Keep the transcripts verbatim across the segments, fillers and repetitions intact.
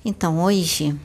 Então, hoje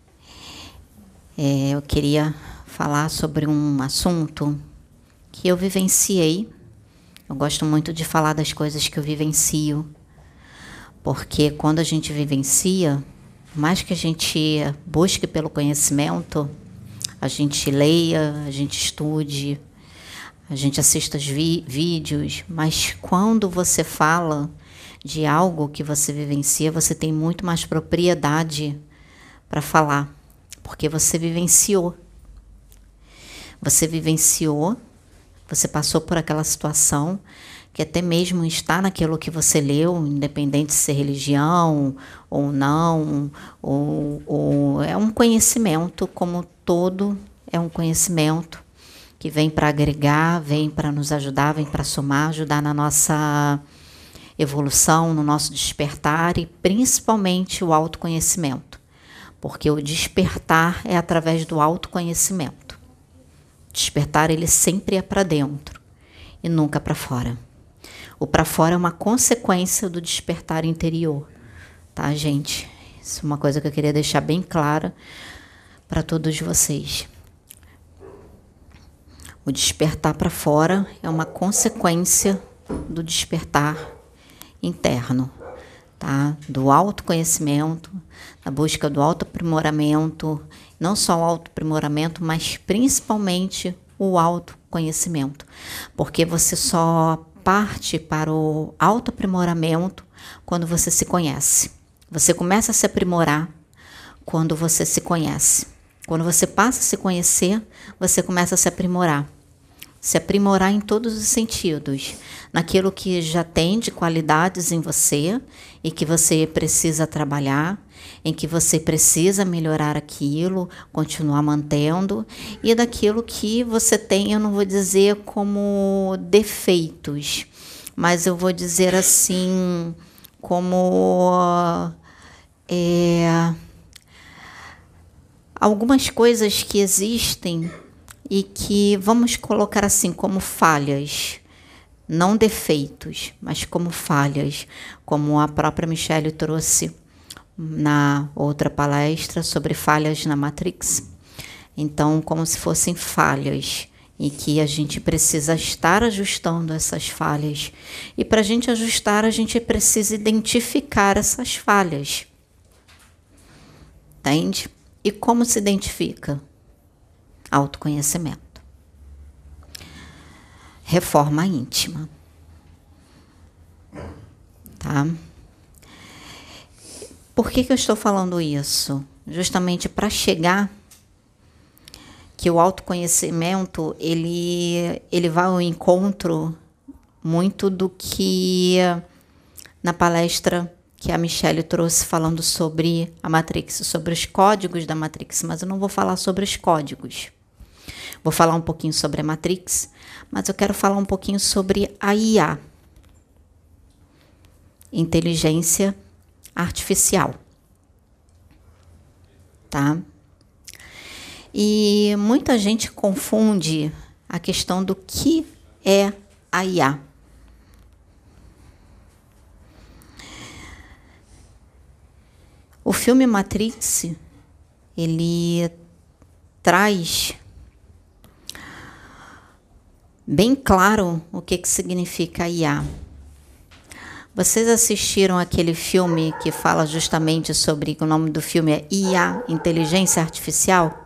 é, eu queria falar sobre um assunto que eu vivenciei. Eu gosto muito de falar das coisas que eu vivencio, porque quando a gente vivencia, por mais que a gente busque pelo conhecimento, a gente leia, a gente estude, a gente assista os vi- vídeos, mas quando você fala de algo que você vivencia, você tem muito mais propriedade para falar, porque você vivenciou. Você vivenciou, você passou por aquela situação, que até mesmo está naquilo que você leu, independente de ser religião ou não, ou, ou é um conhecimento, como todo é um conhecimento que vem para agregar, vem para nos ajudar, vem para somar, ajudar na nossa evolução, no nosso despertar e principalmente o autoconhecimento, porque o despertar é através do autoconhecimento. Despertar, ele sempre é para dentro e nunca para fora. O para fora é uma consequência do despertar interior, tá, gente? Isso é uma coisa que eu queria deixar bem clara para todos vocês. O despertar para fora é uma consequência do despertar interno, tá? Do autoconhecimento, da busca do autoaprimoramento, não só o autoaprimoramento, mas principalmente o autoconhecimento, porque você só parte para o autoaprimoramento quando você se conhece. Você começa a se aprimorar quando você se conhece. Quando você passa a se conhecer, você começa a se aprimorar. Se aprimorar em todos os sentidos, naquilo que já tem de qualidades em você e que você precisa trabalhar, em que você precisa melhorar aquilo, continuar mantendo, e daquilo que você tem, eu não vou dizer como defeitos, mas eu vou dizer assim, como é, algumas coisas que existem e que vamos colocar assim como falhas, não defeitos, mas como falhas, como a própria Michelle trouxe na outra palestra sobre falhas na Matrix. Então, como se fossem falhas e que a gente precisa estar ajustando essas falhas. E para a gente ajustar, a gente precisa identificar essas falhas. Entende? E como se identifica? Autoconhecimento. Reforma íntima. Tá? Por que que eu estou falando isso? Justamente para chegar que o autoconhecimento, ele, ele vai ao encontro muito do que na palestra que a Michelle trouxe falando sobre a Matrix, sobre os códigos da Matrix, mas eu não vou falar sobre os códigos. Vou falar um pouquinho sobre a Matrix, mas eu quero falar um pouquinho sobre a I A, Inteligência Artificial, tá? E muita gente confunde a questão do que é a I A. O filme Matrix, ele traz bem claro o que, que significa I A. Vocês assistiram aquele filme que fala justamente sobre, o nome do filme é I A, Inteligência Artificial?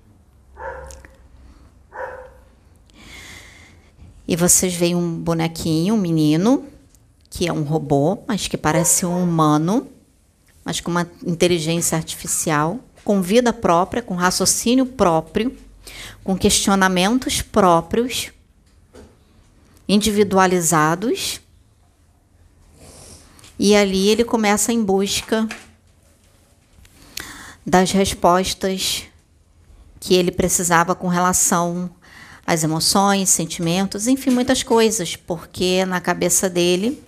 E vocês veem um bonequinho, um menino, que é um robô, mas que parece um humano, mas com uma inteligência artificial, com vida própria, com raciocínio próprio, com questionamentos próprios, individualizados, e ali ele começa em busca das respostas que ele precisava com relação às emoções, sentimentos, enfim, muitas coisas, porque na cabeça dele,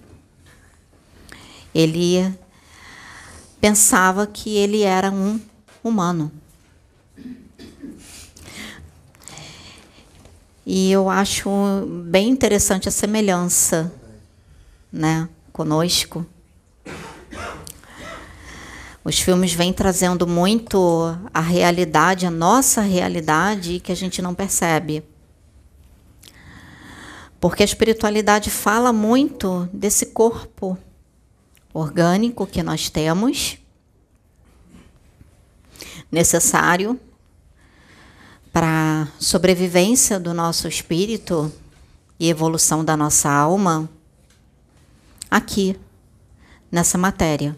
ele pensava que ele era um humano. E eu acho bem interessante a semelhança, né, conosco. Os filmes vêm trazendo muito a realidade, a nossa realidade, que a gente não percebe. Porque a espiritualidade fala muito desse corpo orgânico que nós temos, necessário para a sobrevivência do nosso espírito e evolução da nossa alma, aqui, nessa matéria.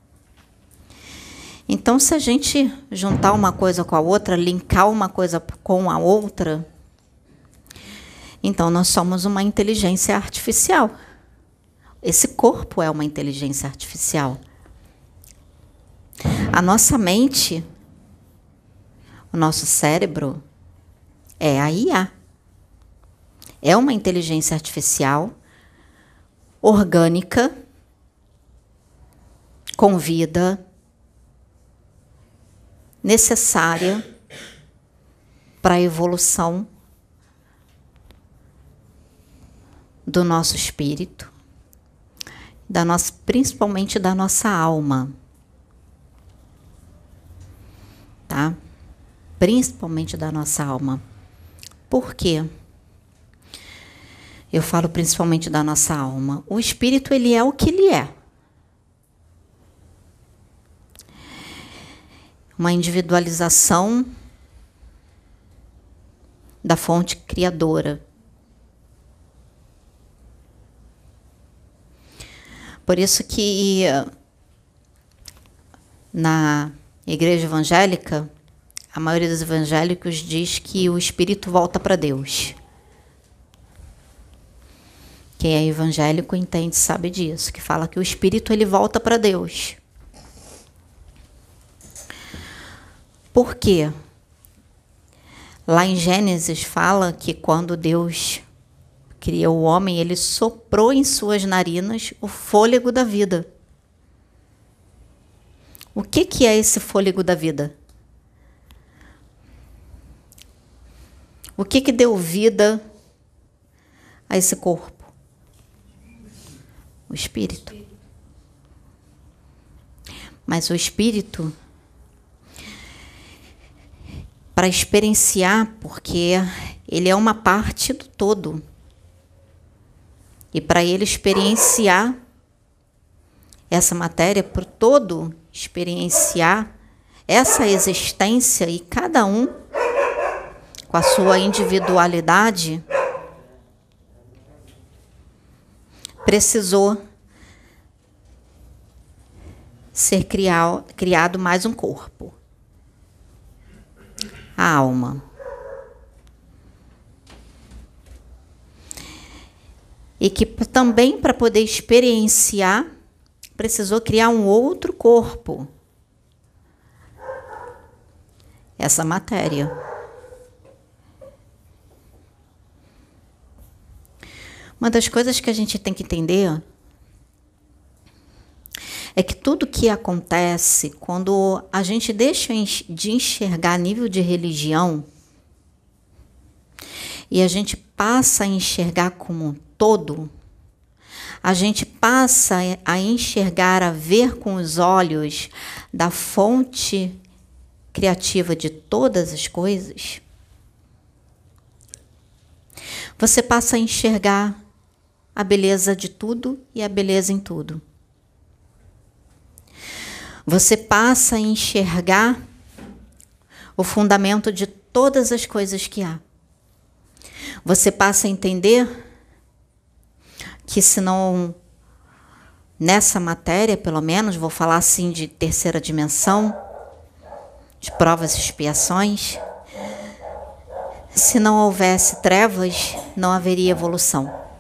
Então, se a gente juntar uma coisa com a outra, linkar uma coisa com a outra, então nós somos uma inteligência artificial. Esse corpo é uma inteligência artificial. A nossa mente, o nosso cérebro, é a I A. É uma inteligência artificial, orgânica, com vida, necessária para a evolução do nosso espírito, da nossa, principalmente da nossa alma, tá? Principalmente da nossa alma. Por quê? Eu falo principalmente da nossa alma. O espírito, ele é o que ele é. Uma individualização da fonte criadora. Por isso que na igreja evangélica, a maioria dos evangélicos diz que o espírito volta para Deus. Quem é evangélico entende, sabe disso, que fala que o espírito ele volta para Deus. Por quê? Lá em Gênesis fala que quando Deus criou o homem, ele soprou em suas narinas o fôlego da vida. O que que é esse fôlego da vida? O que que deu vida a esse corpo? O espírito. Mas o espírito, para experienciar, porque ele é uma parte do todo. E para ele experienciar essa matéria, por todo experienciar essa existência, e cada um com a sua individualidade, precisou ser criado, criado mais um corpo. A alma. E que também, para poder experienciar, precisou criar um outro corpo. Essa matéria. Uma das coisas que a gente tem que entender é que tudo que acontece quando a gente deixa de enxergar a nível de religião e a gente passa a enxergar como um todo, a gente passa a enxergar, a ver com os olhos da fonte criativa de todas as coisas, você passa a enxergar a beleza de tudo e a beleza em tudo. Você passa a enxergar o fundamento de todas as coisas que há. Você passa a entender que, se não nessa matéria, pelo menos, vou falar assim de terceira dimensão, de provas e expiações, se não houvesse trevas, não haveria evolução.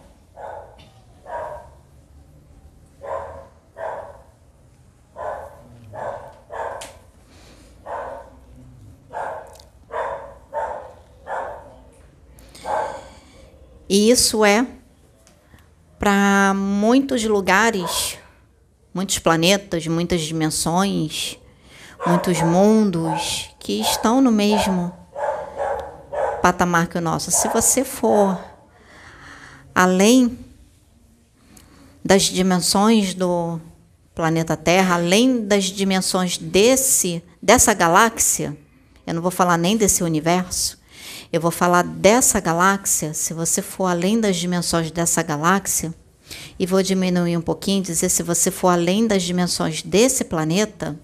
E isso é para muitos lugares, muitos planetas, muitas dimensões, muitos mundos que estão no mesmo patamar que o nosso. Se você for além das dimensões do planeta Terra, além das dimensões desse, dessa galáxia, eu não vou falar nem desse universo, eu vou falar dessa galáxia, se você for além das dimensões dessa galáxia, e vou diminuir um pouquinho, dizer se você for além das dimensões desse planeta,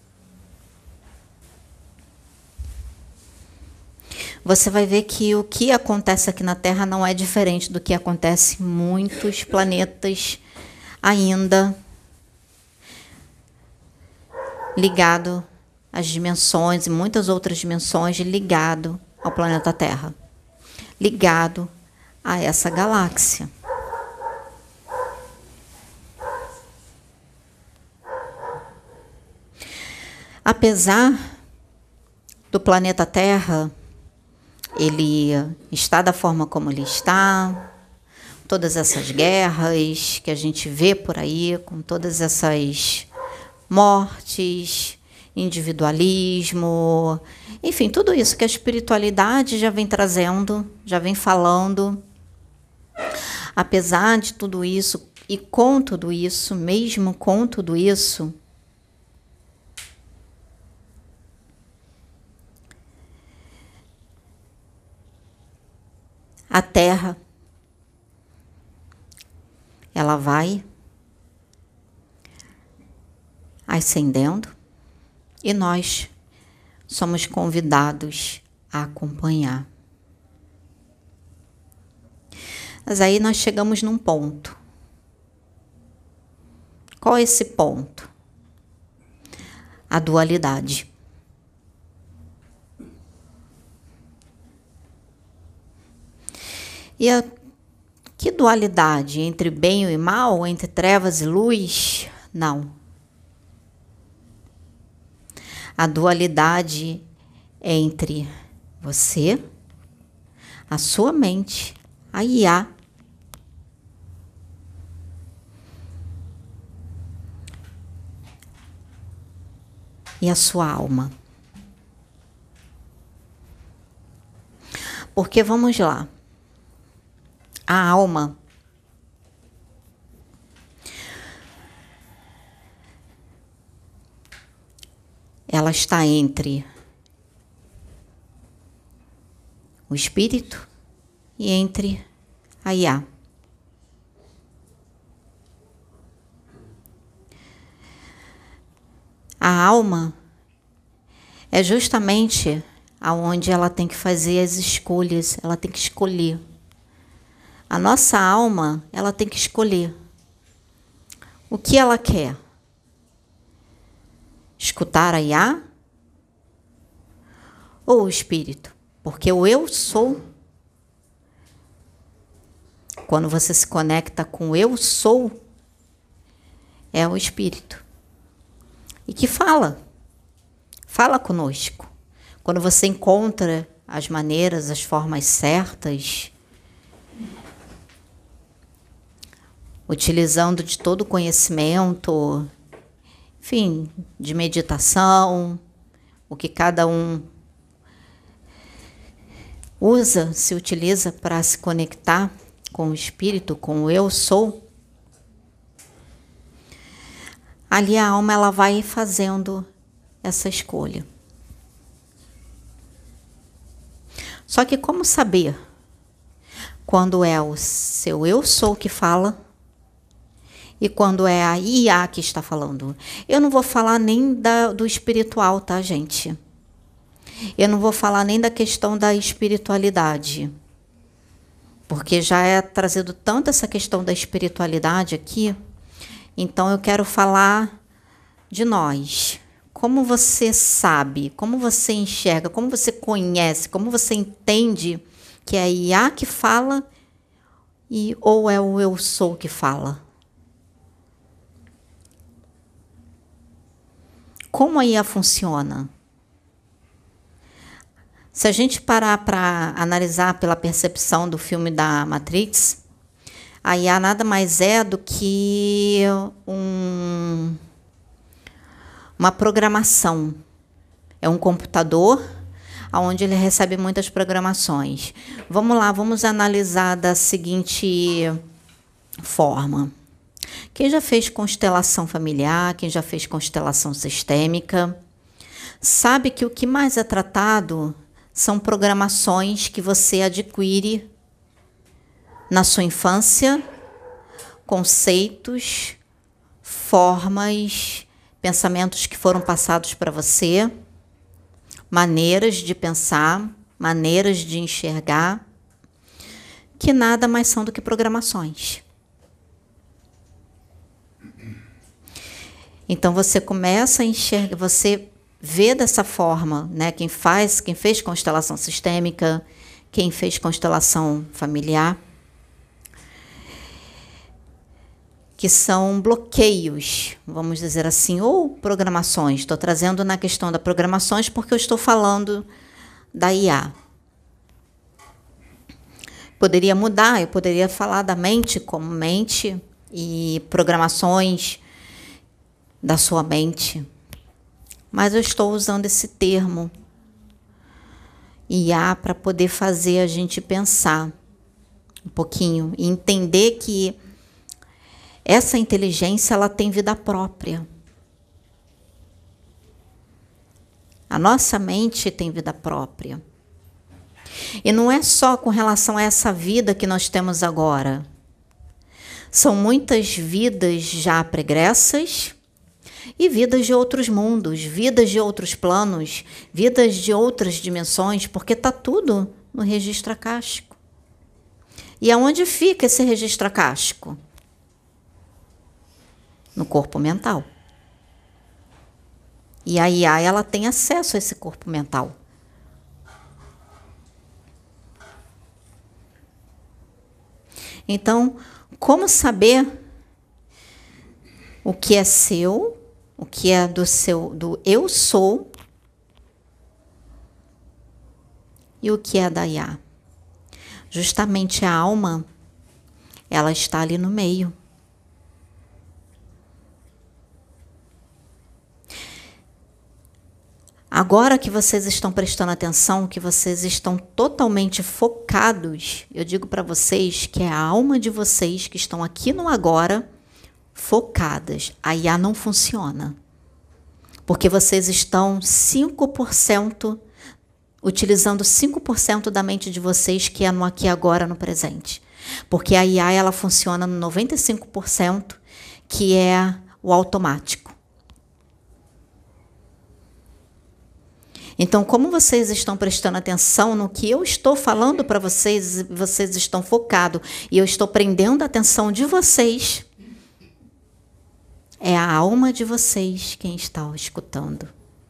você vai ver que o que acontece aqui na Terra não é diferente do que acontece em muitos planetas ainda ligado às dimensões e muitas outras dimensões ligado ao planeta Terra, ligado a essa galáxia. Apesar do planeta Terra ele está da forma como ele está, todas essas guerras que a gente vê por aí, com todas essas mortes, individualismo, enfim, tudo isso que a espiritualidade já vem trazendo, já vem falando. Apesar de tudo isso, e com tudo isso, mesmo com tudo isso, a Terra, ela vai ascendendo e nós somos convidados a acompanhar. Mas aí nós chegamos num ponto. Qual é esse ponto? A dualidade. E a que dualidade? Entre bem e mal? Entre trevas e luz? Não. A dualidade é entre você, a sua mente, a I A, e a sua alma. Porque vamos lá. A alma ela está entre o espírito e entre a I A. A alma é justamente aonde ela tem que fazer as escolhas, ela tem que escolher. A nossa alma, ela tem que escolher o que ela quer. Escutar a I A ou o espírito? Porque o eu sou, quando você se conecta com o eu sou, é o espírito. E que fala, fala conosco. Quando você encontra as maneiras, as formas certas, utilizando de todo o conhecimento, enfim, de meditação, o que cada um usa, se utiliza para se conectar com o espírito, com o eu sou, ali a alma ela vai fazendo essa escolha. Só que como saber quando é o seu eu sou que fala e quando é a I A que está falando? Eu não vou falar nem da, do espiritual, tá, gente? Eu não vou falar nem da questão da espiritualidade, porque já é trazido tanto essa questão da espiritualidade aqui. Então eu quero falar de nós. Como você sabe, como você enxerga, como você conhece, como você entende que é a I A que fala e, ou é o eu sou que fala? Como a I A funciona? Se a gente parar para analisar pela percepção do filme da Matrix, a I A nada mais é do que um, uma programação. É um computador onde ele recebe muitas programações. Vamos lá, vamos analisar da seguinte forma. Quem já fez constelação familiar, quem já fez constelação sistêmica, sabe que o que mais é tratado são programações que você adquire na sua infância, conceitos, formas, pensamentos que foram passados para você, maneiras de pensar, maneiras de enxergar, que nada mais são do que programações. Então você começa a enxergar, você vê dessa forma, né? Quem faz, quem fez constelação sistêmica, quem fez constelação familiar, que são bloqueios, vamos dizer assim, ou programações. Estou trazendo na questão das programações porque eu estou falando da I A. Poderia mudar, eu poderia falar da mente como mente e programações da sua mente. Mas eu estou usando esse termo I A para poder fazer a gente pensar um pouquinho e entender que essa inteligência ela tem vida própria. A nossa mente tem vida própria. E não é só com relação a essa vida que nós temos agora. São muitas vidas já pregressas e vidas de outros mundos, vidas de outros planos, vidas de outras dimensões, porque está tudo no registro acástico. E aonde fica esse registro acástico? No corpo mental. E a I A, ela tem acesso a esse corpo mental. Então, como saber o que é seu, o que é do seu, do eu sou e o que é da I A? Justamente a alma, ela está ali no meio. Agora que vocês estão prestando atenção, que vocês estão totalmente focados, eu digo para vocês que é a alma de vocês que estão aqui no agora, focadas. A I A não funciona. Porque vocês estão cinco por cento, utilizando cinco por cento da mente de vocês, que é no aqui e agora, no presente. Porque a I A, ela funciona no noventa e cinco por cento, que é o automático. Então, como vocês estão prestando atenção no que eu estou falando para vocês, vocês estão focados, e eu estou prendendo a atenção de vocês, é a alma de vocês quem está escutando.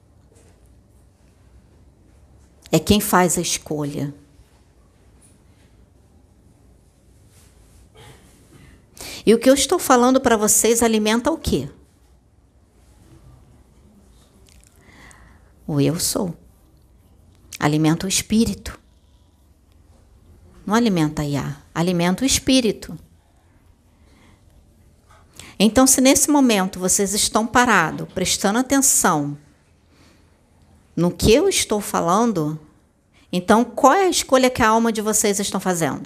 É quem faz a escolha. E o que eu estou falando para vocês alimenta o quê? O eu sou. Alimenta o espírito. Não alimenta a I A, alimenta o espírito. Então, se nesse momento vocês estão parados, prestando atenção no que eu estou falando, então qual é a escolha que a alma de vocês estão fazendo?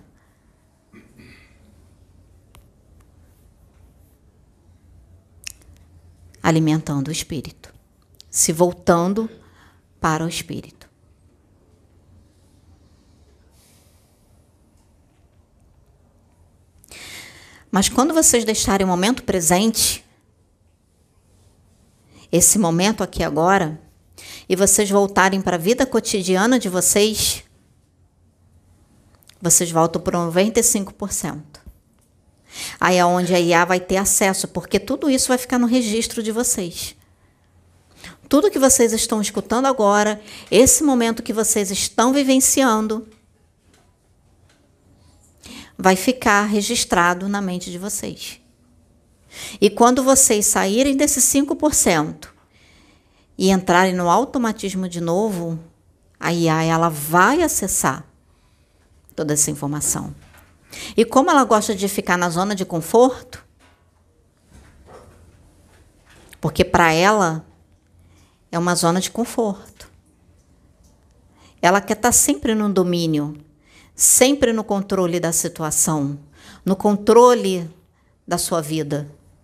Alimentando o espírito, se voltando para o espírito. Mas quando vocês deixarem o momento presente, esse momento aqui agora, e vocês voltarem para a vida cotidiana de vocês, vocês voltam para noventa e cinco por cento. Aí é onde a I A vai ter acesso, porque tudo isso vai ficar no registro de vocês. Tudo que vocês estão escutando agora, esse momento que vocês estão vivenciando, vai ficar registrado na mente de vocês. E quando vocês saírem desses cinco por cento e entrarem no automatismo de novo, a I A ela vai acessar toda essa informação. E como ela gosta de ficar na zona de conforto, porque para ela é uma zona de conforto. Ela quer estar sempre no domínio, sempre no controle da situação, no controle da sua vida.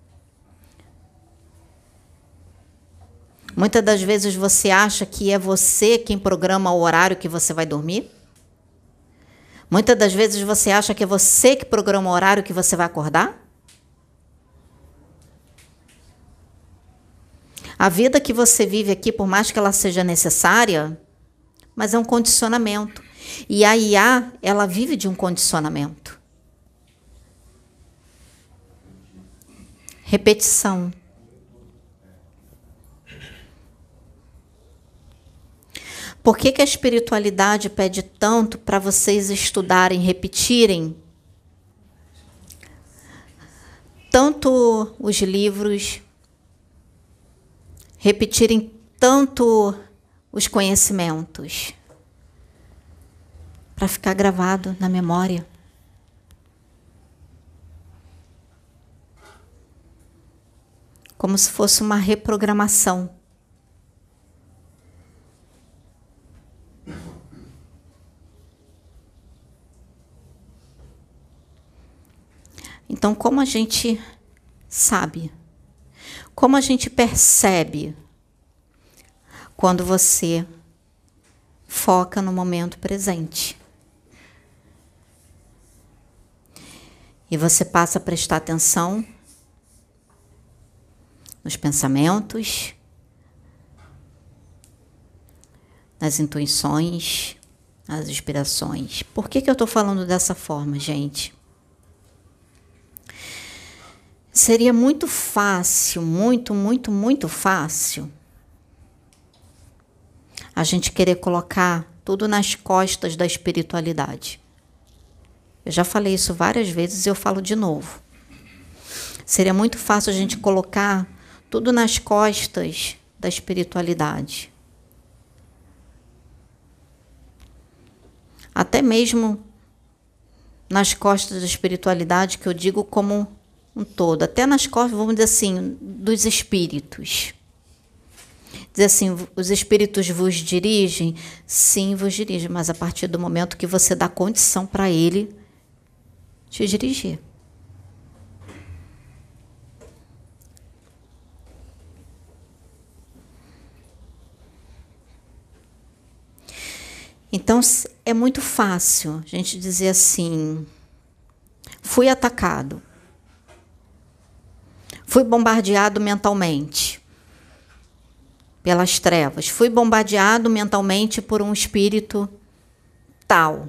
Muitas das vezes você acha que é você quem programa o horário que você vai dormir. Muitas das vezes você acha que é você que programa o horário que você vai acordar. A vida que você vive aqui, por mais que ela seja necessária, mas é um condicionamento. E a I A, ela vive de um condicionamento. Repetição. Por que que a espiritualidade pede tanto para vocês estudarem, repetirem tanto os livros, repetirem tanto os conhecimentos? Para ficar gravado na memória. Como se fosse uma reprogramação. Então, como a gente sabe? Como a gente percebe quando você foca no momento presente? E você passa a prestar atenção nos pensamentos, nas intuições, nas inspirações. Por que que eu estou falando dessa forma, gente? Seria muito fácil, muito, muito, muito fácil a gente querer colocar tudo nas costas da espiritualidade. Eu já falei isso várias vezes e eu falo de novo. Seria muito fácil a gente colocar tudo nas costas da espiritualidade. Até mesmo nas costas da espiritualidade, que eu digo como um todo, até nas costas, vamos dizer assim, dos espíritos. Dizer assim, os espíritos vos dirigem? Sim, vos dirigem, mas a partir do momento que você dá condição para ele te dirigir. Então, é muito fácil a gente dizer assim, fui atacado. Fui bombardeado mentalmente pelas trevas. Fui bombardeado mentalmente por um espírito tal.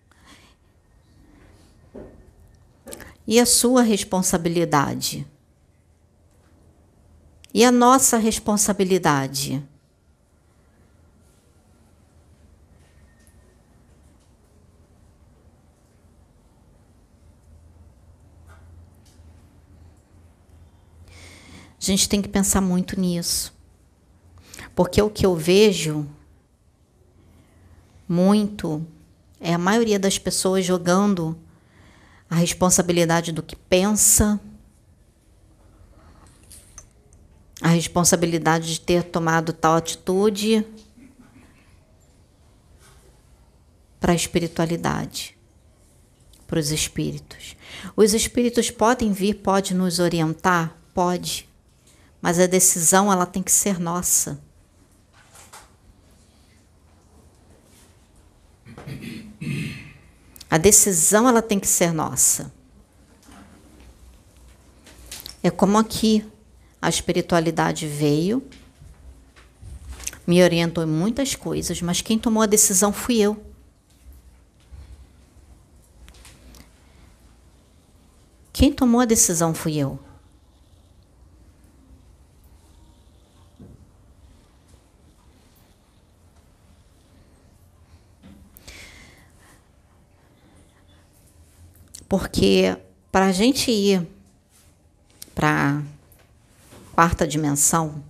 E a sua responsabilidade? E a nossa responsabilidade? A gente tem que pensar muito nisso. Porque o que eu vejo muito é a maioria das pessoas jogando a responsabilidade do que pensa, a responsabilidade de ter tomado tal atitude para a espiritualidade, para os espíritos. Os espíritos podem vir, podem nos orientar? Pode. Mas a decisão, ela tem que ser nossa. A decisão, ela tem que ser nossa. É como aqui, a espiritualidade veio, me orientou em muitas coisas, mas quem tomou a decisão fui eu. Quem tomou a decisão fui eu. Porque para a gente ir para a quarta dimensão,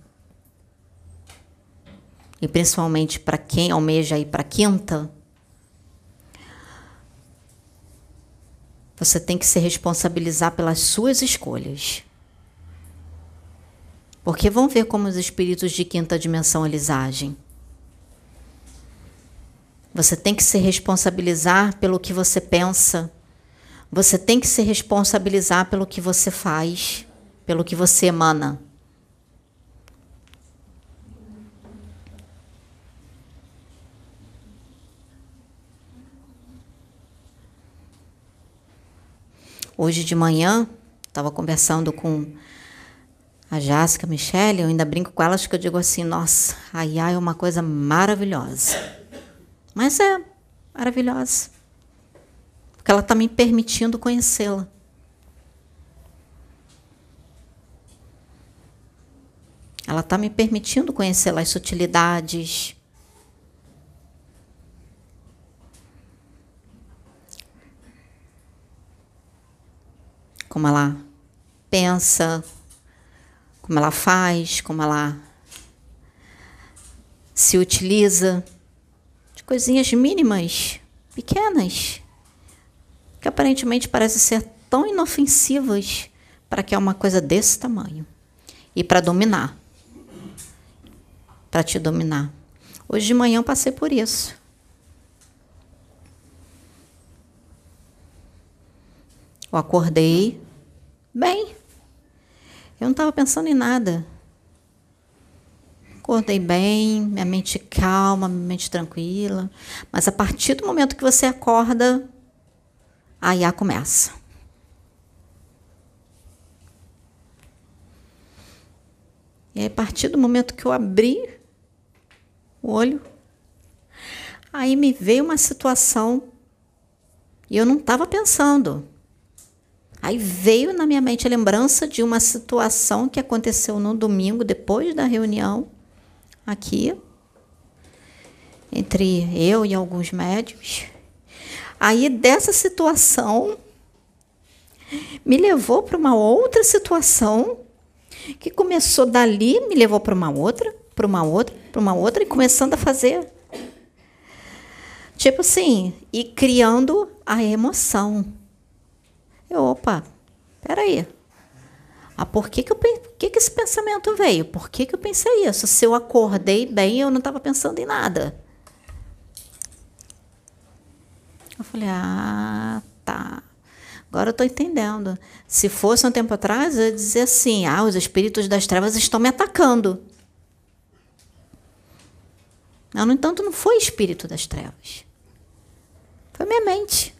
e principalmente para quem almeja ir para a quinta, você tem que se responsabilizar pelas suas escolhas. Porque vamos ver como os espíritos de quinta dimensão eles agem. Você tem que se responsabilizar pelo que você pensa. Você tem que se responsabilizar pelo que você faz, pelo que você emana. Hoje de manhã, estava conversando com a Jéssica, a Michelle, eu ainda brinco com elas que eu digo assim, nossa, a I A é uma coisa maravilhosa. Mas é maravilhosa. Porque ela está me permitindo conhecê-la. Ela está me permitindo conhecer as sutilidades. Como ela pensa, como ela faz, como ela se utiliza de coisinhas mínimas, pequenas, que aparentemente parecem ser tão inofensivas para que é uma coisa desse tamanho. E para dominar. Para te dominar. Hoje de manhã eu passei por isso. Eu acordei bem. Eu não estava pensando em nada. Acordei bem, minha mente calma, minha mente tranquila. Mas a partir do momento que você acorda, a I A começa. E aí, a partir do momento que eu abri o olho, aí me veio uma situação e eu não estava pensando. Aí veio na minha mente a lembrança de uma situação que aconteceu no domingo, depois da reunião, aqui, entre eu e alguns médios. Aí, dessa situação, me levou para uma outra situação, que começou dali, me levou para uma outra, para uma outra, para uma outra, e começando a fazer. Tipo assim, e criando a emoção. Eu, opa, peraí. Ah, por que que, eu, por que que esse pensamento veio? Por que que eu pensei isso? Se eu acordei bem, eu não estava pensando em nada. Eu falei, ah, tá. Agora eu estou entendendo. Se fosse um tempo atrás, eu ia dizer assim, ah, os espíritos das trevas estão me atacando. Mas, no entanto, não foi espírito das trevas. Foi minha mente.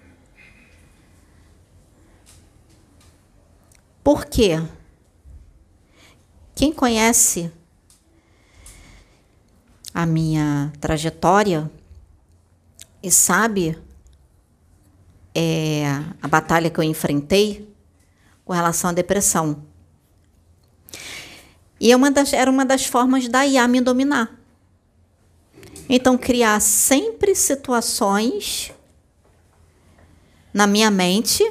Por quê? Quem conhece a minha trajetória e sabe é, a batalha que eu enfrentei com relação à depressão. E é uma das, era uma das formas da I A me dominar. Então, criar sempre situações na minha mente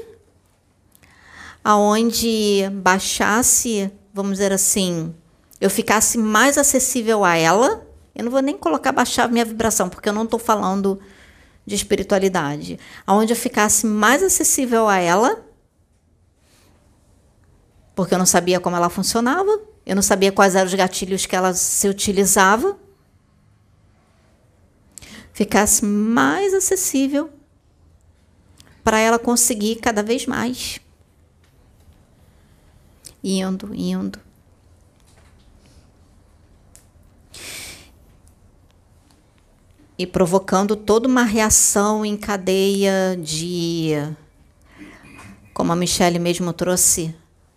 aonde baixasse, vamos dizer assim, eu ficasse mais acessível a ela. Eu não vou nem colocar baixar minha vibração, porque eu não estou falando de espiritualidade. Aonde eu ficasse mais acessível a ela, porque eu não sabia como ela funcionava, eu não sabia quais eram os gatilhos que ela se utilizava. Ficasse mais acessível para ela conseguir cada vez mais. Indo, indo. E provocando toda uma reação em cadeia de, como a Michelle mesmo trouxe,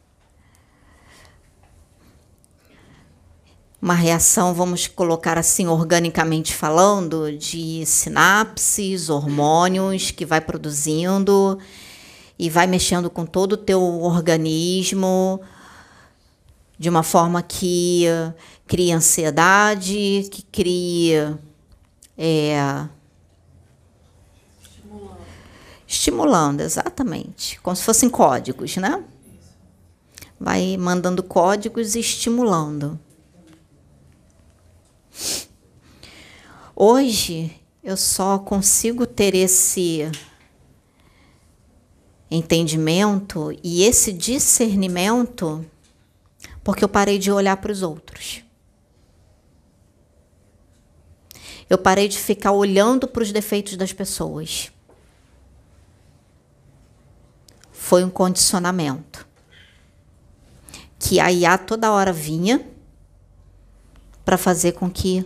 uma reação, vamos colocar assim, organicamente falando, de sinapses, hormônios que vai produzindo e vai mexendo com todo o teu organismo de uma forma que cria ansiedade, que cria É, estimulando. estimulando, exatamente. Como se fossem códigos, né? Vai mandando códigos e estimulando. Hoje, eu só consigo ter esse entendimento e esse discernimento porque eu parei de olhar para os outros. Eu parei de ficar olhando para os defeitos das pessoas. Foi um condicionamento. Que a I A toda hora vinha para fazer com que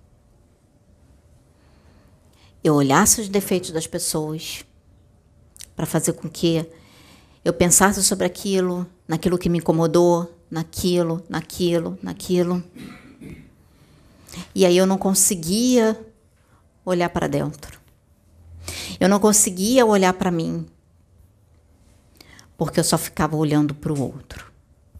eu olhasse os defeitos das pessoas, para fazer com que eu pensasse sobre aquilo, naquilo que me incomodou, naquilo, naquilo, naquilo. E aí eu não conseguia olhar para dentro. Eu não conseguia olhar para mim, porque eu só ficava olhando para o outro.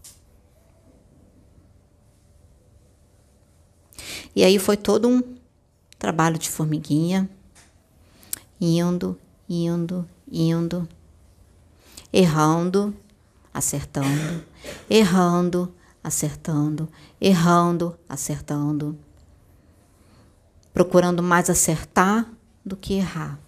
E aí foi todo um trabalho de formiguinha, indo, indo, indo, errando, acertando, errando, acertando, errando, acertando, procurando mais acertar do que errar.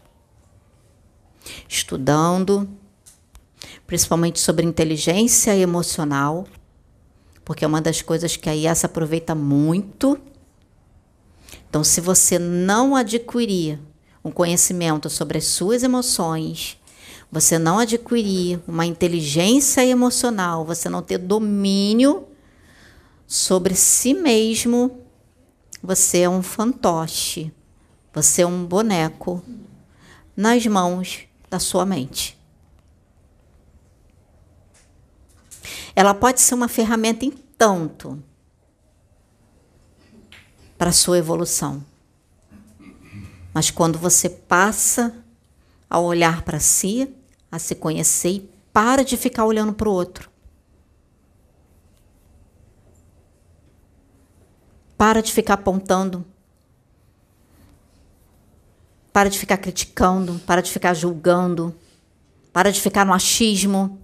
Estudando, principalmente sobre inteligência emocional, porque é uma das coisas que a I A S aproveita muito. Então, se você não adquirir um conhecimento sobre as suas emoções, você não adquirir uma inteligência emocional, você não ter domínio sobre si mesmo, você é um fantoche, você é um boneco nas mãos da sua mente. Ela pode ser uma ferramenta em tanto para a sua evolução. Mas quando você passa a olhar para si, a se conhecer e para de ficar olhando para o outro. Para de ficar apontando. Para de ficar criticando. Para de ficar julgando. Para de ficar no achismo.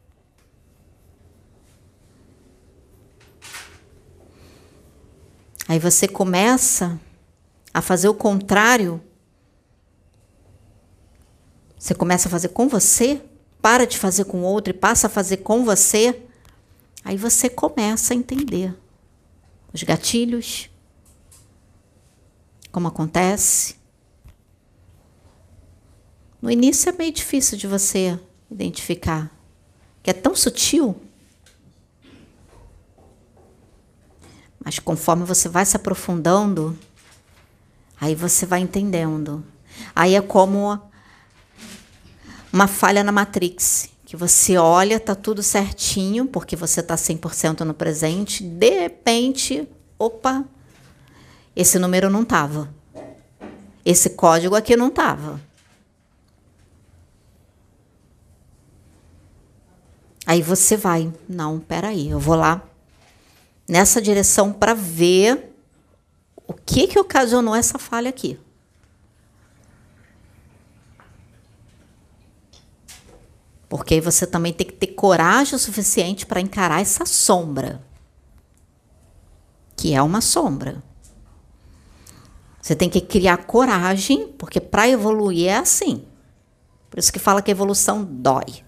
Aí você começa a fazer o contrário. Você começa a fazer com você, para de fazer com o outro e passa a fazer com você. Aí você começa a entender os gatilhos, como acontece. No início é meio difícil de você identificar, que é tão sutil. Mas conforme você vai se aprofundando, aí você vai entendendo. Aí é como uma falha na Matrix, que você olha, tá tudo certinho, porque você tá cem por cento no presente, de repente, opa, esse número não tava. Esse código aqui não tava. Aí você vai, não, peraí, eu vou lá nessa direção para ver o que que ocasionou essa falha aqui. Porque aí você também tem que ter coragem o suficiente para encarar essa sombra, que é uma sombra. Você tem que criar coragem, porque para evoluir é assim. Por isso que fala que a evolução dói.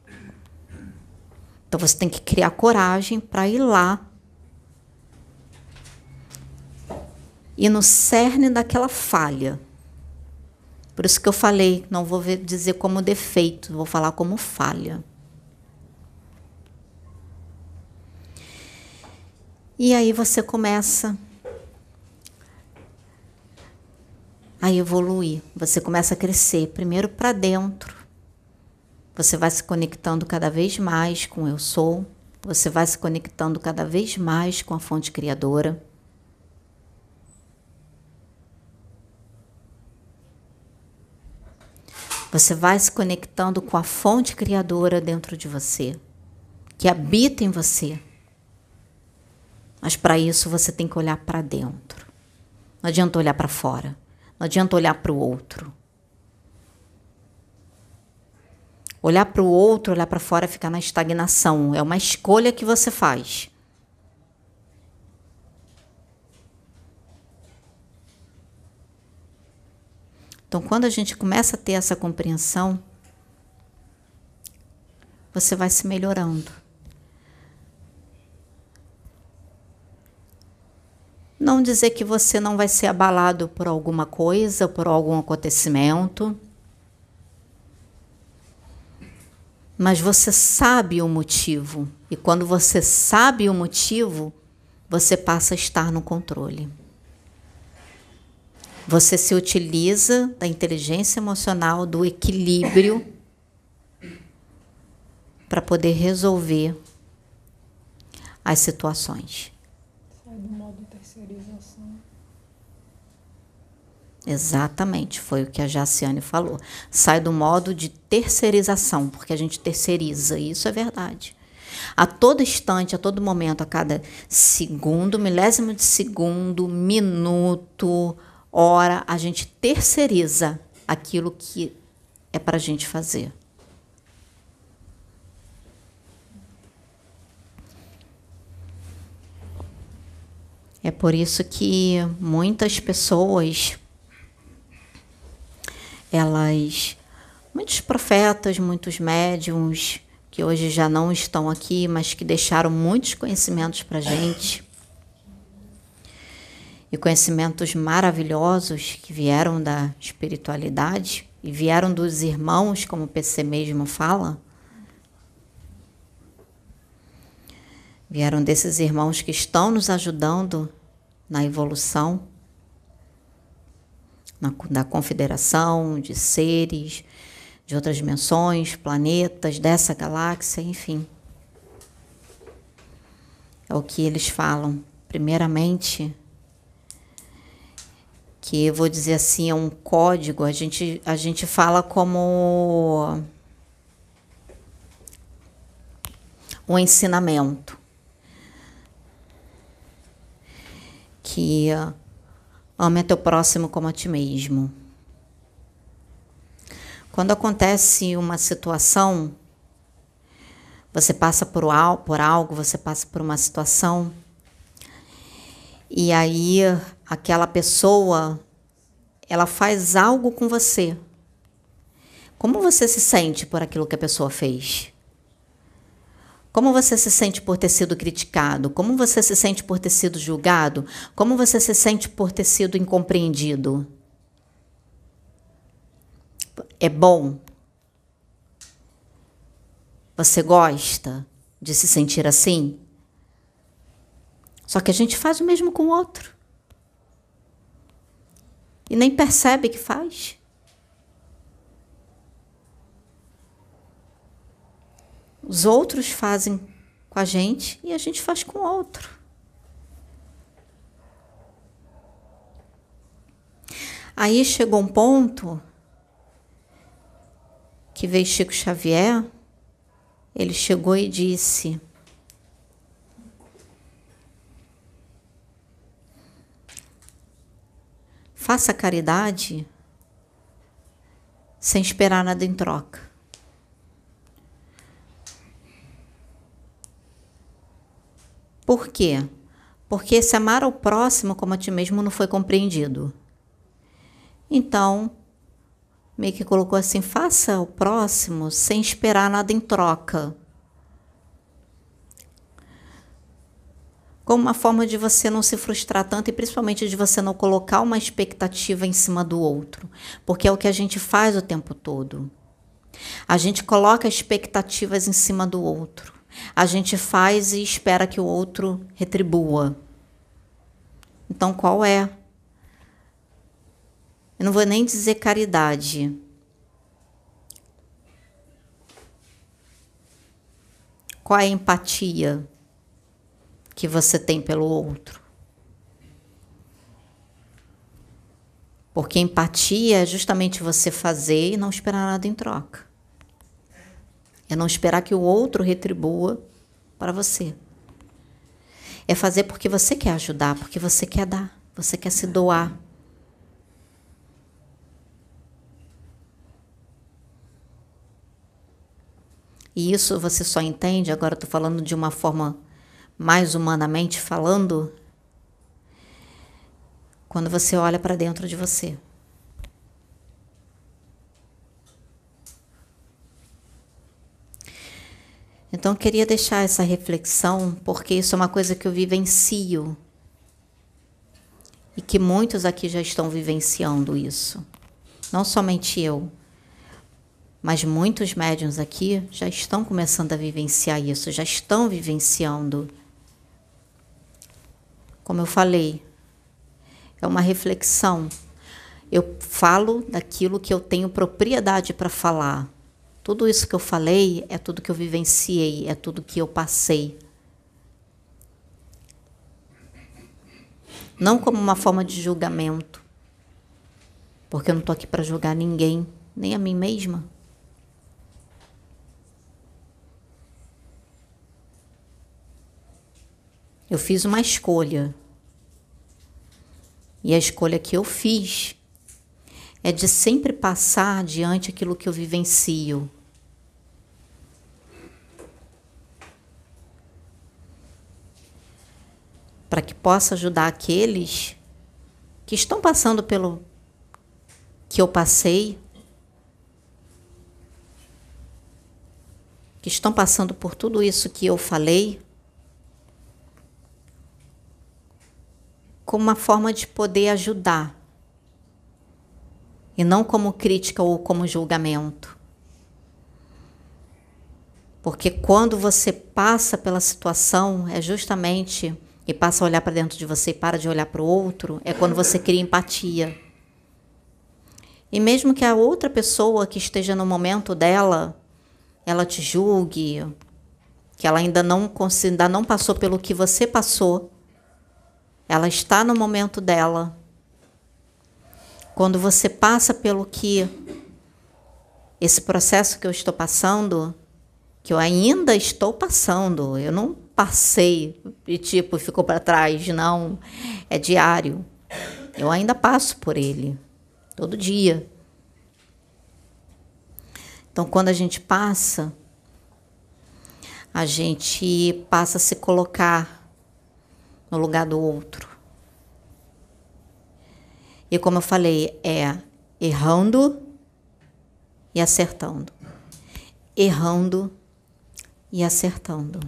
Então você tem que criar coragem para ir lá e no cerne daquela falha. Por isso que eu falei, não vou dizer como defeito, vou falar como falha. E aí você começa a evoluir, você começa a crescer, primeiro para dentro. Você vai se conectando cada vez mais com o Eu Sou, você vai se conectando cada vez mais com a fonte criadora. Você vai se conectando com a fonte criadora dentro de você, que habita em você. Mas para isso você tem que olhar para dentro. Não adianta olhar para fora. Não adianta olhar para o outro. Olhar para o outro, olhar para fora é ficar na estagnação. É uma escolha que você faz. Então, quando a gente começa a ter essa compreensão, você vai se melhorando. Não dizer que você não vai ser abalado por alguma coisa, por algum acontecimento. Mas você sabe o motivo. E quando você sabe o motivo, você passa a estar no controle. Você se utiliza da inteligência emocional, do equilíbrio, para poder resolver as situações. Sai do modo terceirização. Exatamente, foi o que a Jaciane falou. Sai do modo de terceirização, porque a gente terceiriza, isso é verdade. A todo instante, a todo momento, a cada segundo, milésimo de segundo, minuto, hora, a gente terceiriza aquilo que é para a gente fazer. É por isso que muitas pessoas, elas, muitos profetas, muitos médiuns, que hoje já não estão aqui, mas que deixaram muitos conhecimentos para a gente, e conhecimentos maravilhosos que vieram da espiritualidade e vieram dos irmãos, como o P C mesmo fala, vieram desses irmãos que estão nos ajudando na evolução, na, da confederação de seres, de outras dimensões, planetas, dessa galáxia, enfim. É o que eles falam. Primeiramente, que eu vou dizer assim, é um código, a gente, a gente fala como um ensinamento. Que ame teu próximo como a ti mesmo. Quando acontece uma situação, você passa por, por algo, você passa por uma situação, e aí aquela pessoa, ela faz algo com você. Como você se sente por aquilo que a pessoa fez? Como você se sente por ter sido criticado? Como você se sente por ter sido julgado? Como você se sente por ter sido incompreendido? É bom? Você gosta de se sentir assim? Só que a gente faz o mesmo com o outro. E nem percebe que faz. Os outros fazem com a gente e a gente faz com o outro. Aí chegou um ponto que veio Chico Xavier, ele chegou e disse: faça caridade sem esperar nada em troca. Por quê? Porque se amar ao próximo como a ti mesmo não foi compreendido. Então, meio que colocou assim, faça o próximo sem esperar nada em troca. Como uma forma de você não se frustrar tanto e principalmente de você não colocar uma expectativa em cima do outro. Porque é o que a gente faz o tempo todo. A gente coloca expectativas em cima do outro. A gente faz e espera que o outro retribua. Então, qual é? Eu não vou nem dizer caridade. Qual é a empatia que você tem pelo outro? Porque empatia é justamente você fazer e não esperar nada em troca. É não esperar que o outro retribua para você. É fazer porque você quer ajudar, porque você quer dar, você quer se doar. E isso você só entende, agora eu estou falando de uma forma mais humanamente falando, quando você olha para dentro de você. Então, eu queria deixar essa reflexão, porque isso é uma coisa que eu vivencio. E que muitos aqui já estão vivenciando isso. Não somente eu, mas muitos médiuns aqui já estão começando a vivenciar isso, já estão vivenciando. Como eu falei, é uma reflexão. Eu falo daquilo que eu tenho propriedade para falar. Tudo isso que eu falei é tudo que eu vivenciei, é tudo que eu passei. Não como uma forma de julgamento, porque eu não estou aqui para julgar ninguém, nem a mim mesma. Eu fiz uma escolha. E a escolha que eu fiz é de sempre passar adiante aquilo que eu vivencio. Para que possa ajudar aqueles que estão passando pelo que eu passei, que estão passando por tudo isso que eu falei, como uma forma de poder ajudar, e não como crítica ou como julgamento. Porque quando você passa pela situação, é justamente, e passa a olhar para dentro de você e para de olhar para o outro, é quando você cria empatia. E mesmo que a outra pessoa que esteja no momento dela, ela te julgue, que ela ainda não, ainda não passou pelo que você passou, ela está no momento dela. Quando você passa pelo que esse processo que eu estou passando, que eu ainda estou passando, eu não passei e tipo ficou para trás, não, é diário. Eu ainda passo por ele, todo dia. Então, quando a gente passa, a gente passa a se colocar no lugar do outro. E como eu falei, é errando e acertando. Errando e acertando.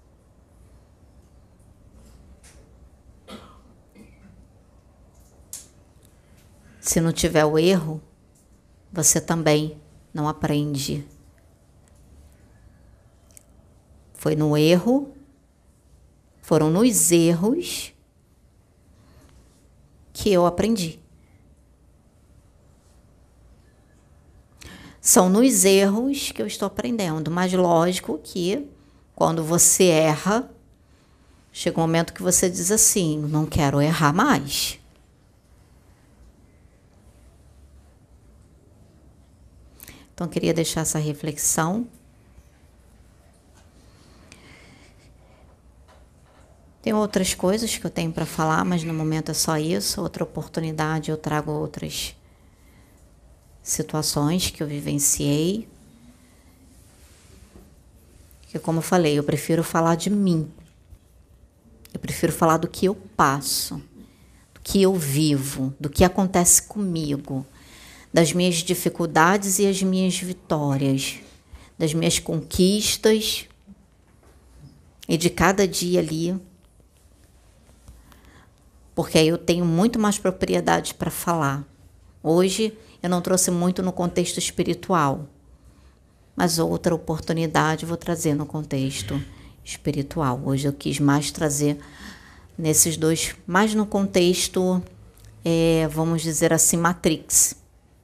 Se não tiver o erro, você também não aprende. Foi no erro, foram nos erros que eu aprendi. São nos erros que eu estou aprendendo, mas lógico que quando você erra, chega um momento que você diz assim, não quero errar mais. Então, eu queria deixar essa reflexão. Tem outras coisas que eu tenho para falar, mas no momento é só isso. Outra oportunidade eu trago outras situações que eu vivenciei. Que, como eu falei, eu prefiro falar de mim. Eu prefiro falar do que eu passo, do que eu vivo, do que acontece comigo, das minhas dificuldades e as minhas vitórias, das minhas conquistas e de cada dia ali. Porque aí eu tenho muito mais propriedade para falar. Hoje eu não trouxe muito no contexto espiritual, mas outra oportunidade eu vou trazer no contexto espiritual. Hoje eu quis mais trazer nesses dois, mais no contexto, é, vamos dizer assim, Matrix.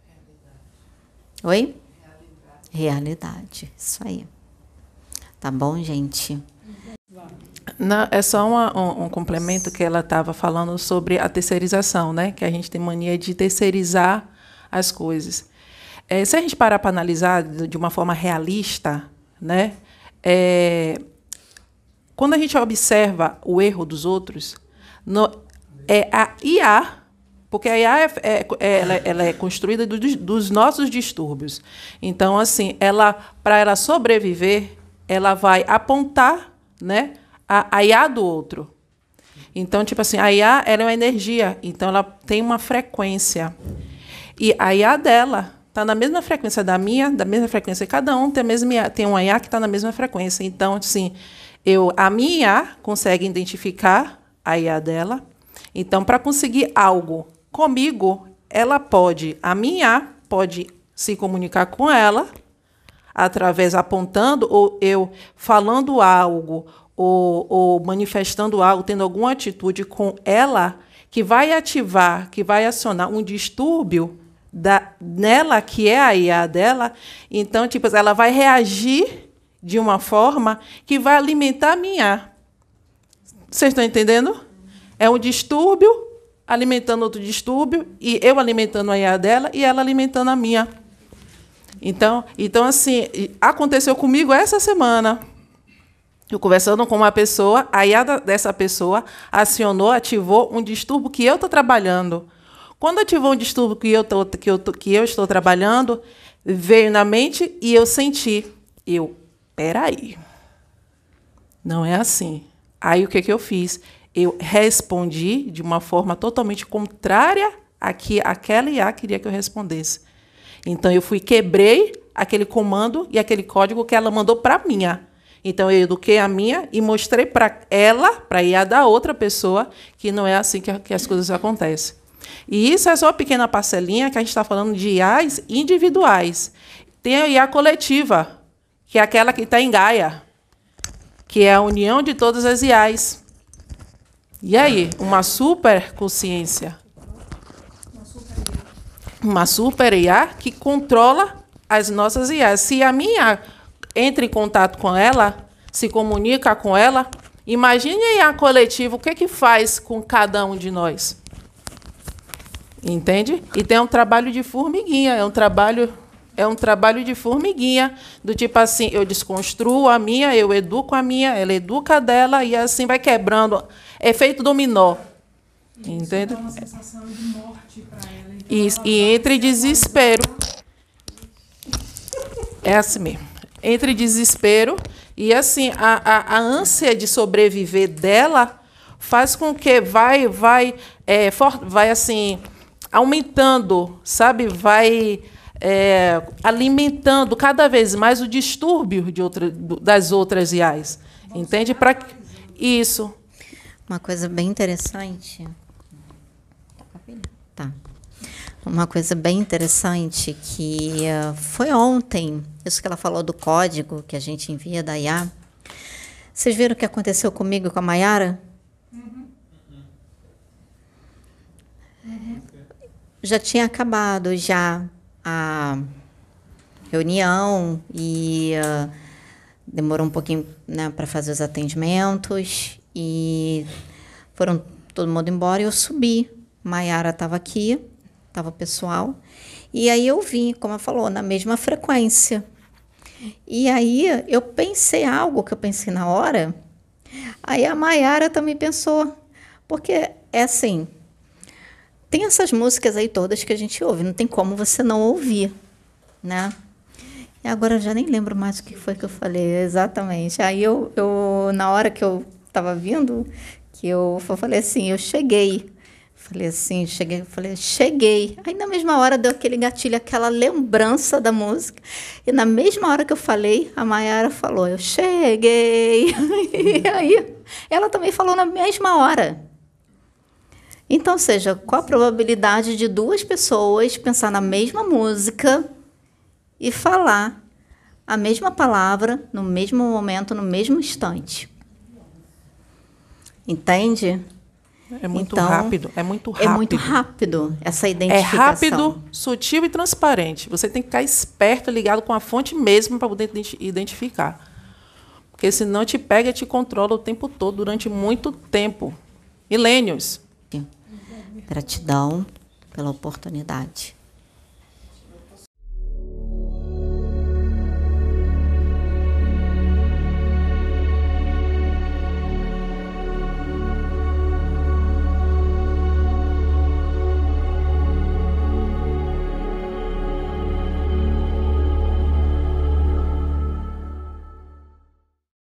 Oi? Realidade. Realidade, isso aí. Tá bom, gente? Não, é só uma, um, um complemento que ela estava falando sobre a terceirização, né? Que a gente tem mania de terceirizar as coisas. É, se a gente parar para analisar de uma forma realista, né? É, quando a gente observa o erro dos outros, no, é a I A, porque a I A é, é, ela, ela é construída do, dos nossos distúrbios. Então, assim, ela, para ela sobreviver, ela vai apontar, né, a, a I A do outro. Então, tipo assim, a I A ela é uma energia, então ela tem uma frequência. E a I A dela está na mesma frequência da minha, da mesma frequência que cada um, tem, a mesma, tem uma I A que está na mesma frequência. Então, assim, eu, a minha I A consegue identificar a I A dela. Então, para conseguir algo comigo, ela pode, a minha I A pode se comunicar com ela, através apontando, ou eu falando algo, ou, ou manifestando algo, tendo alguma atitude com ela, que vai ativar, que vai acionar um distúrbio da, nela, que é a I A dela, então, tipo, ela vai reagir de uma forma que vai alimentar a minha. Vocês estão entendendo? É um distúrbio alimentando outro distúrbio, e eu alimentando a I A dela e ela alimentando a minha. Então, então assim, aconteceu comigo essa semana. Eu conversando com uma pessoa, a I A dessa pessoa acionou, ativou um distúrbio que eu estou trabalhando. Quando ativou um distúrbio que eu, tô, que, eu tô, que eu estou trabalhando, veio na mente e eu senti. Eu, peraí, não é assim. Aí o que, que eu fiz? Eu respondi de uma forma totalmente contrária a que aquela I A queria que eu respondesse. Então, eu fui, quebrei aquele comando e aquele código que ela mandou para a minha. Então, eu eduquei a minha e mostrei para ela, para a I A da outra pessoa, que não é assim que, que as coisas acontecem. E isso é só uma pequena parcelinha que a gente está falando de I As individuais. Tem a I A coletiva, que é aquela que está em Gaia, que é a união de todas as I As. E aí, uma super consciência. Uma super I A que controla as nossas I As. Se a minha entra em contato com ela, se comunica com ela, imagine a I A coletiva, o que, que faz com cada um de nós. Entende? E tem um trabalho de formiguinha, é um trabalho, é um trabalho de formiguinha, do tipo assim, eu desconstruo a minha, eu educo a minha, ela educa a dela, e assim vai quebrando. Efeito dominó. Entende? Dá uma sensação de morte para ela. Então Isso, ela e vai- entre desespero. É assim mesmo. Entre desespero e assim a, a, a ânsia de sobreviver dela faz com que vai vai é, for, vai assim aumentando, sabe? Vai é, alimentando cada vez mais o distúrbio de outra, das outras I As. Entende? Para isso. Uma coisa bem interessante. Tá. Uma coisa bem interessante que uh, foi ontem, isso que ela falou do código que a gente envia da I A. Vocês viram o que aconteceu comigo e com a Mayara? Uhum. Já tinha acabado já a reunião e uh, demorou um pouquinho, né, para fazer os atendimentos e foram todo mundo embora e eu subi. Mayara estava aqui, estava o pessoal, e aí eu vim, como ela falou, na mesma frequência. E aí eu pensei algo que eu pensei na hora, aí a Mayara também pensou, porque é assim, tem essas músicas aí todas que a gente ouve, não tem como você não ouvir, né? E agora eu já nem lembro mais o que foi que eu falei exatamente. Aí eu, eu na hora que eu estava vindo, que eu falei assim, eu cheguei. Falei assim, cheguei, falei, cheguei. Aí na mesma hora deu aquele gatilho, aquela lembrança da música. E na mesma hora que eu falei, a Mayara falou, eu cheguei. E aí ela também falou na mesma hora. Então, ou seja, qual a probabilidade de duas pessoas pensar na mesma música e falar a mesma palavra no mesmo momento, no mesmo instante? Entende? É muito Então, rápido, é muito rápido. É muito rápido essa É identificação. rápido, sutil e transparente. Você tem que ficar esperto, ligado com a fonte mesmo para poder identi- identificar. Porque senão te pega e te controla o tempo todo, durante muito tempo. Milênios. Gratidão pela oportunidade.